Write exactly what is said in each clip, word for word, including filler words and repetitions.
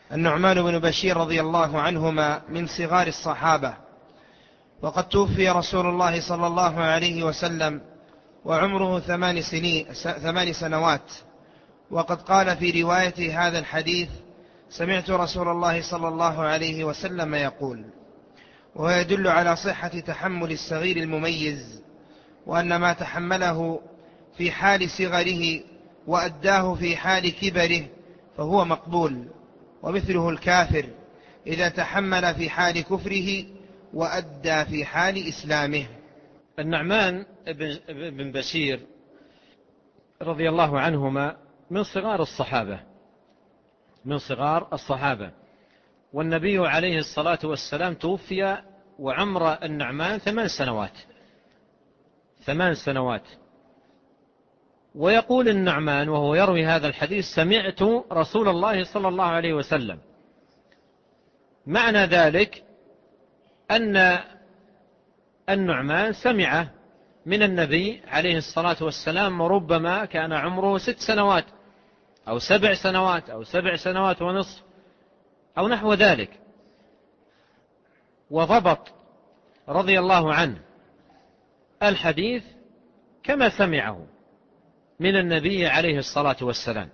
النعمان بن بشير رضي الله عنهما من صغار الصحابة، وقد توفي رسول الله صلى الله عليه وسلم وعمره ثمان, سنين ثمان سنوات. وقد قال في رواية هذا الحديث: سمعت رسول الله صلى الله عليه وسلم يقول. وهو يدل على صحة تحمل الصغير المميز، وأن ما تحمله في حال صغره وأداه في حال كبره فهو مقبول، ومثله الكافر إذا تحمل في حال كفره وأدى في حال إسلامه. النعمان بن بشير رضي الله عنهما من صغار الصحابة من صغار الصحابة والنبي عليه الصلاة والسلام توفي وعمر النعمان ثمان سنوات ثمان سنوات ويقول النعمان وهو يروي هذا الحديث: سمعت رسول الله صلى الله عليه وسلم. معنى ذلك أن النعمان سمع من النبي عليه الصلاة والسلام، وربما كان عمره ست سنوات أو سبع سنوات أو سبع سنوات ونصف أو نحو ذلك، وضبط رضي الله عنه الحديث كما سمعه من النبي عليه الصلاة والسلام،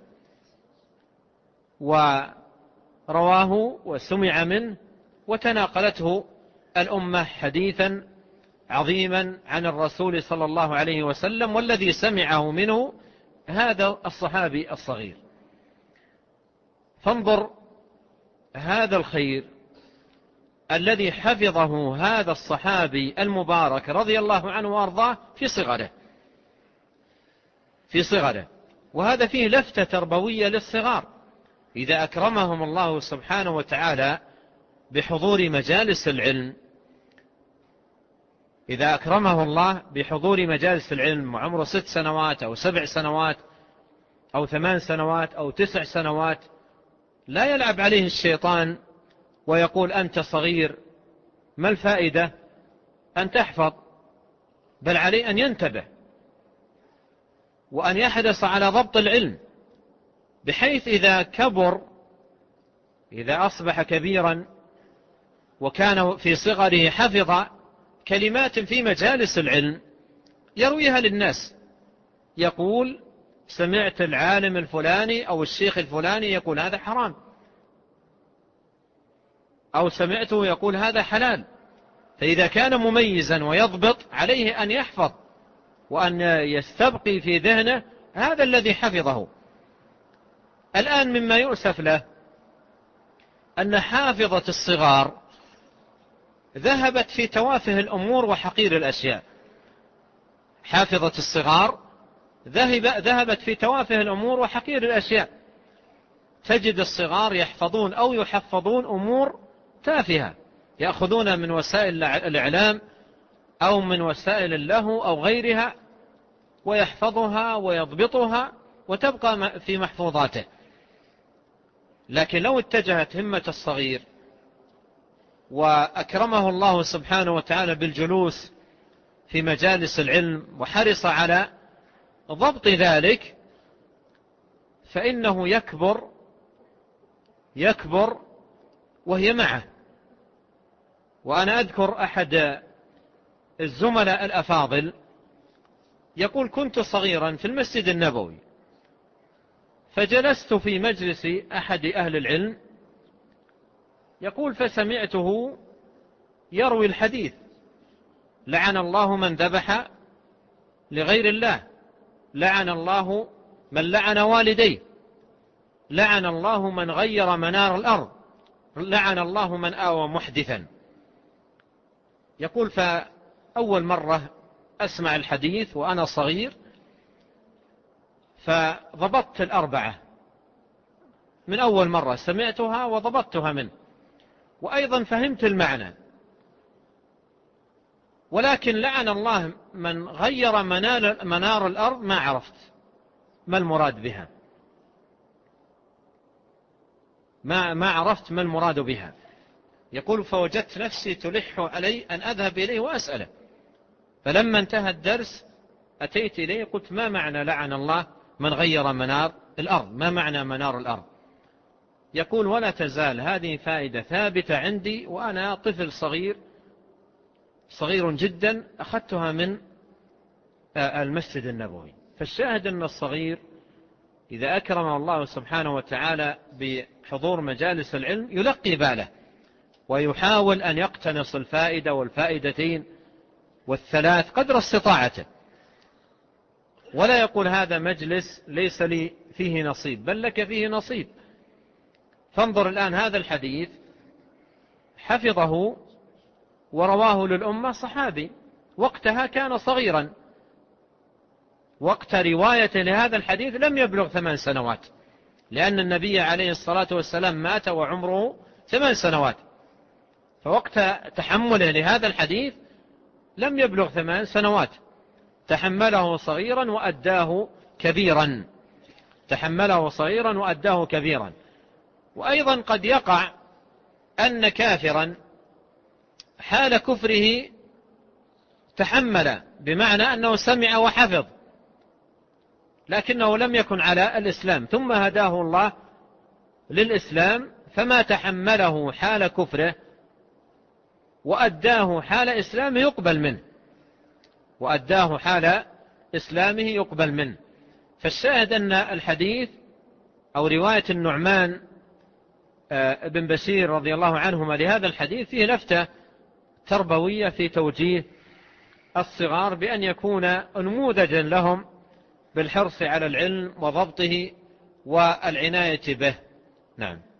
ورواه وسمع منه وتناقلته الأمة حديثا عظيما عن الرسول صلى الله عليه وسلم، والذي سمعه منه هذا الصحابي الصغير. فانظر هذا الخير الذي حفظه هذا الصحابي المبارك رضي الله عنه وأرضاه في صغره في صغره وهذا فيه لفتة تربوية للصغار. إذا أكرمهم الله سبحانه وتعالى بحضور مجالس العلم إذا أكرمه الله بحضور مجالس العلم وعمره ست سنوات أو سبع سنوات أو ثمان سنوات أو تسع سنوات، لا يلعب عليه الشيطان ويقول: أنت صغير، ما الفائدة أن تحفظ؟ بل عليه أن ينتبه وأن يحرص على ضبط العلم، بحيث إذا كبر إذا أصبح كبيرا وكان في صغره حفظ كلمات في مجالس العلم يرويها للناس، يقول: سمعت العالم الفلاني أو الشيخ الفلاني يقول هذا حرام، أو سمعته يقول هذا حلال. فإذا كان مميزا ويضبط عليه أن يحفظ وأن يستبقي في ذهنه هذا الذي حفظه. الآن مما يؤسف له أن حافظة الصغار ذهبت في توافه الأمور وحقير الأشياء. حافظة الصغار ذهبت في توافه الأمور وحقير الأشياء. تجد الصغار يحفظون أو يحفظون أمور تافهة، يأخذون من وسائل الإعلام أو من وسائل اللهو أو غيرها ويحفظها ويضبطها وتبقى في محفوظاته. لكن لو اتجهت همة الصغير وأكرمه الله سبحانه وتعالى بالجلوس في مجالس العلم وحرص على ضبط ذلك، فإنه يكبر يكبر وهي معه. وأنا أذكر أحد الزملاء الأفاضل يقول: كنت صغيرا في المسجد النبوي، فجلست في مجلس أحد أهل العلم، يقول: فسمعته يروي الحديث: لعن الله من ذبح لغير الله، لعن الله من لعن والديه، لعن الله من غير منار الأرض، لعن الله من آوى محدثا. يقول: فأول مرة أسمع الحديث وأنا صغير، فضبطت الأربعة من أول مرة سمعتها وضبطتها منه، وأيضا فهمت المعنى. ولكن لعن الله من غير منار الأرض ما عرفت ما المراد بها، ما ما عرفت ما المراد بها. يقول: فوجدت نفسي تلح علي أن أذهب إليه وأسأله، فلما انتهى الدرس أتيت إليه قلت: ما معنى لعن الله من غير منار الأرض؟ ما معنى منار الأرض؟ يقول ولا تزال هذه فائدة ثابتة عندي وأنا طفل صغير صغير جدا أخذتها من المسجد النبوي. فالشاهد أن الصغير إذا أكرم الله سبحانه وتعالى بحضور مجالس العلم يلقي باله ويحاول أن يقتنص الفائدة والفائدتين والثلاث قدر استطاعته، ولا يقول هذا مجلس ليس لي فيه نصيب، بل لك فيه نصيب. فانظر الآن هذا الحديث حفظه ورواه للأمة صحابي وقتها كان صغيرا، وقت رواية لهذا الحديث لم يبلغ ثمان سنوات، لأن النبي عليه الصلاة والسلام مات وعمره ثمان سنوات، فوقت تحمله لهذا الحديث لم يبلغ ثمان سنوات، تحمله صغيرا وأداه كبيرا تحمله صغيرا وأداه كبيرا. وأيضا قد يقع أن كافرا حال كفره تحمل، بمعنى أنه سمع وحفظ لكنه لم يكن على الإسلام، ثم هداه الله للإسلام فما تحمله حال كفره وأداه حال إسلامه يقبل منه وأداه حال إسلامه يقبل منه. فالشاهد أن الحديث أو رواية النعمان ابن بشير رضي الله عنهما لهذا الحديث فيه لفتة تربوية في توجيه الصغار بأن يكون نموذجا لهم بالحرص على العلم وضبطه والعناية به. نعم.